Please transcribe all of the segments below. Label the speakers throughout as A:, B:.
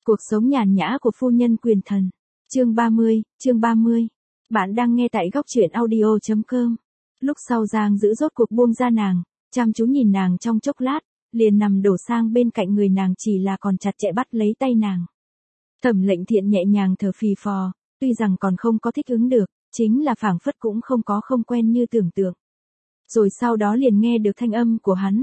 A: Cuộc sống nhàn nhã của phu nhân quyền thần. Chương 30. Bạn đang nghe tại góc truyện audio.com. Lúc sau Giang Dữ rốt cuộc buông ra nàng, chăm chú nhìn nàng trong chốc lát, liền nằm đổ sang bên cạnh người nàng, chỉ là còn chặt chẽ bắt lấy tay nàng. Thẩm Lệnh Thiện nhẹ nhàng thở phì phò, tuy rằng còn không có thích ứng được, chính là phảng phất cũng không có không quen như tưởng tượng. Rồi sau đó liền nghe được thanh âm của hắn.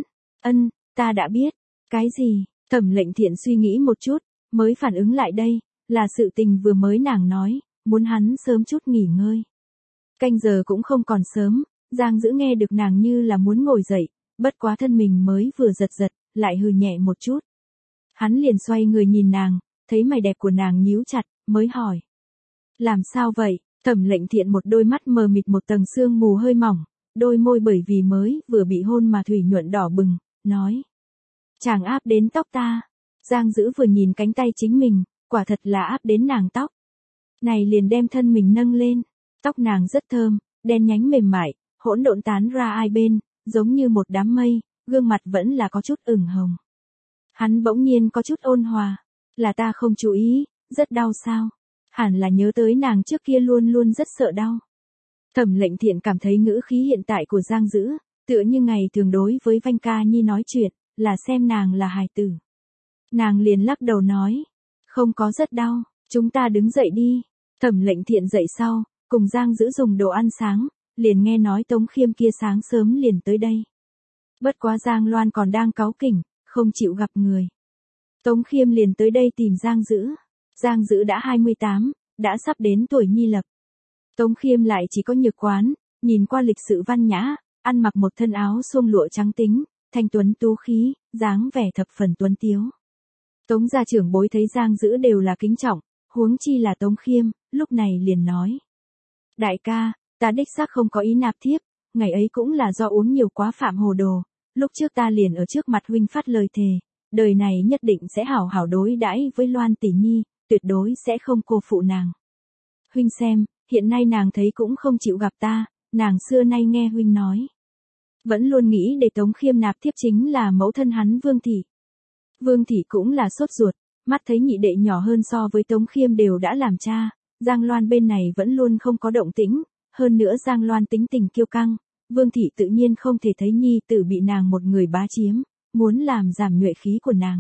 A: Ta đã biết. Cái gì? Thẩm Lệnh Thiện suy nghĩ một chút, mới phản ứng lại đây, là sự tình vừa mới nàng nói, muốn hắn sớm chút nghỉ ngơi. Canh giờ cũng không còn sớm, Giang Dữ nghe được nàng như là muốn ngồi dậy, bất quá thân mình mới vừa giật, lại hừ nhẹ một chút. Hắn liền xoay người nhìn nàng, thấy mày đẹp của nàng nhíu chặt, mới hỏi. Làm sao vậy? Thẩm Lệnh Thiện một đôi mắt mờ mịt một tầng sương mù hơi mỏng, đôi môi bởi vì mới vừa bị hôn mà thủy nhuận đỏ bừng, nói. Chàng áp đến tóc ta. Giang Dữ vừa nhìn cánh tay chính mình, quả thật là áp đến nàng tóc. Này liền đem thân mình nâng lên, tóc nàng rất thơm, đen nhánh mềm mại, hỗn độn tán ra hai bên, giống như một đám mây, gương mặt vẫn là có chút ửng hồng. Hắn bỗng nhiên có chút ôn hòa, là ta không chú ý, rất đau sao? Hẳn là nhớ tới nàng trước kia luôn luôn rất sợ đau. Thẩm Lệnh Thiện cảm thấy ngữ khí hiện tại của Giang Dữ, tựa như ngày thường đối với Vanh Ca Nhi nói chuyện, là xem nàng là hài tử. Nàng liền lắc đầu nói, không có rất đau, chúng ta đứng dậy đi. Thẩm Lệnh Thiện dậy sau, cùng Giang Dữ dùng đồ ăn sáng, liền nghe nói Tống Khiêm kia sáng sớm liền tới đây. Bất quá Giang Loan còn đang cáu kỉnh, không chịu gặp người. Tống Khiêm liền tới đây tìm Giang Dữ. Giang Dữ đã 28, đã sắp đến tuổi nhi lập. Tống Khiêm lại chỉ có nhược quán, nhìn qua lịch sự văn nhã, ăn mặc một thân áo suông lụa trắng tính, thanh tuấn tú khí, dáng vẻ thập phần tuấn tiếu. Tống gia trưởng bối thấy Giang Dữ đều là kính trọng, huống chi là Tống Khiêm, lúc này liền nói. Đại ca, ta đích xác không có ý nạp thiếp, ngày ấy cũng là do uống nhiều quá phạm hồ đồ, lúc trước ta liền ở trước mặt huynh phát lời thề, đời này nhất định sẽ hảo hảo đối đãi với Loan tỷ nhi, tuyệt đối sẽ không cô phụ nàng. Huynh xem, hiện nay nàng thấy cũng không chịu gặp ta, nàng xưa nay nghe huynh nói. Vẫn luôn nghĩ để Tống Khiêm nạp thiếp chính là mẫu thân hắn Vương Thị. Vương Thị cũng là sốt ruột, mắt thấy nhị đệ nhỏ hơn so với Tống Khiêm đều đã làm cha, Giang Loan bên này vẫn luôn không có động tĩnh, hơn nữa Giang Loan tính tình kiêu căng, Vương Thị tự nhiên không thể thấy nhi tử bị nàng một người bá chiếm, muốn làm giảm nhuệ khí của nàng.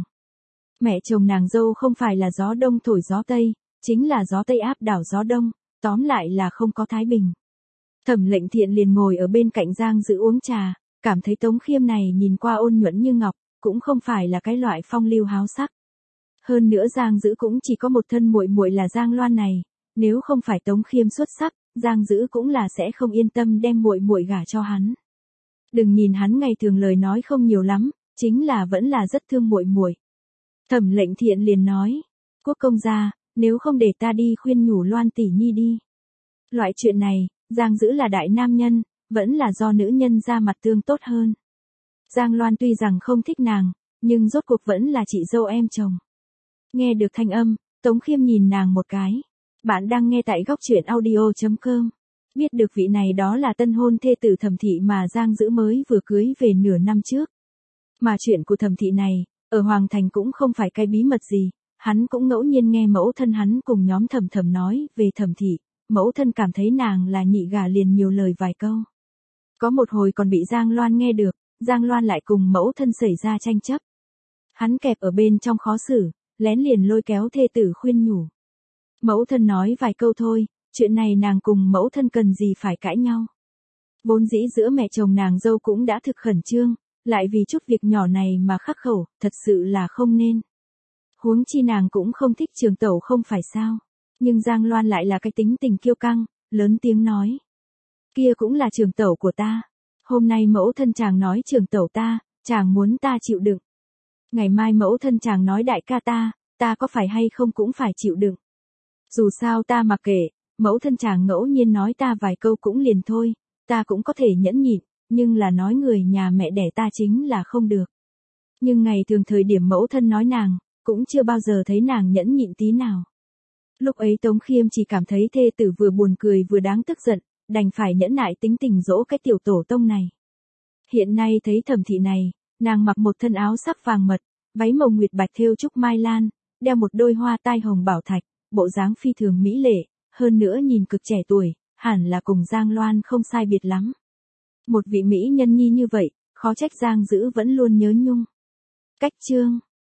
A: Mẹ chồng nàng dâu không phải là gió đông thổi gió tây, chính là gió tây áp đảo gió đông, tóm lại là không có thái bình. Thẩm Lệnh Thiện liền ngồi ở bên cạnh Giang Dữ uống trà, cảm thấy Tống Khiêm này nhìn qua ôn nhuận như ngọc, cũng không phải là cái loại phong lưu háo sắc. Hơn nữa Giang Dữ cũng chỉ có một thân muội muội là Giang Loan này, nếu không phải Tống Khiêm xuất sắc, Giang Dữ cũng là sẽ không yên tâm đem muội muội gả cho hắn. Đừng nhìn hắn ngày thường lời nói không nhiều lắm, chính là vẫn là rất thương muội muội. Thẩm Lệnh Thiện liền nói, Quốc công gia, nếu không để ta đi khuyên nhủ Loan tỷ nhi đi. Loại chuyện này, Giang Dữ là đại nam nhân, vẫn là do nữ nhân ra mặt tương tốt hơn. Giang Loan tuy rằng không thích nàng, nhưng rốt cuộc vẫn là chị dâu em chồng. Nghe được thanh âm, Tống Khiêm nhìn nàng một cái. Bạn đang nghe tại góc truyện audio.com. Biết được vị này đó là tân hôn thê tử Thẩm Thị mà Giang Dữ mới vừa cưới về nửa năm trước. Mà chuyện của Thẩm Thị này, ở Hoàng Thành cũng không phải cái bí mật gì, hắn cũng ngẫu nhiên nghe mẫu thân hắn cùng nhóm Thẩm Thẩm nói về Thẩm Thị, mẫu thân cảm thấy nàng là nhị gả liền nhiều lời vài câu. Có một hồi còn bị Giang Loan nghe được, Giang Loan lại cùng mẫu thân xảy ra tranh chấp. Hắn kẹp ở bên trong khó xử, lén liền lôi kéo thê tử khuyên nhủ. Mẫu thân nói vài câu thôi, chuyện này nàng cùng mẫu thân cần gì phải cãi nhau. Vốn dĩ giữa mẹ chồng nàng dâu cũng đã thực khẩn trương, lại vì chút việc nhỏ này mà khắc khẩu, thật sự là không nên. Huống chi nàng cũng không thích Trường Tẩu không phải sao. Nhưng Giang Loan lại là cái tính tình kiêu căng, lớn tiếng nói. Kia cũng là Trường Tẩu của ta. Hôm nay mẫu thân chàng nói Trường Tẩu ta, chàng muốn ta chịu đựng. Ngày mai mẫu thân chàng nói đại ca ta có phải hay không cũng phải chịu đựng. Dù sao ta mặc kệ, mẫu thân chàng ngẫu nhiên nói ta vài câu cũng liền thôi, ta cũng có thể nhẫn nhịn, nhưng là nói người nhà mẹ đẻ ta chính là không được. Nhưng ngày thường thời điểm mẫu thân nói nàng, cũng chưa bao giờ thấy nàng nhẫn nhịn tí nào. Lúc ấy Tống Khiêm chỉ cảm thấy thê tử vừa buồn cười vừa đáng tức giận, đành phải nhẫn nại tính tình dỗ cái tiểu tổ tông này. Hiện nay thấy Thẩm Thị này, nàng mặc một thân áo sắc vàng mật, váy màu nguyệt bạch thêu trúc mai lan, đeo một đôi hoa tai hồng bảo thạch, bộ dáng phi thường mỹ lệ, hơn nữa nhìn cực trẻ tuổi, hẳn là cùng Giang Loan không sai biệt lắm. Một vị mỹ nhân nhi như vậy, khó trách Giang Dữ vẫn luôn nhớ nhung. Cách chương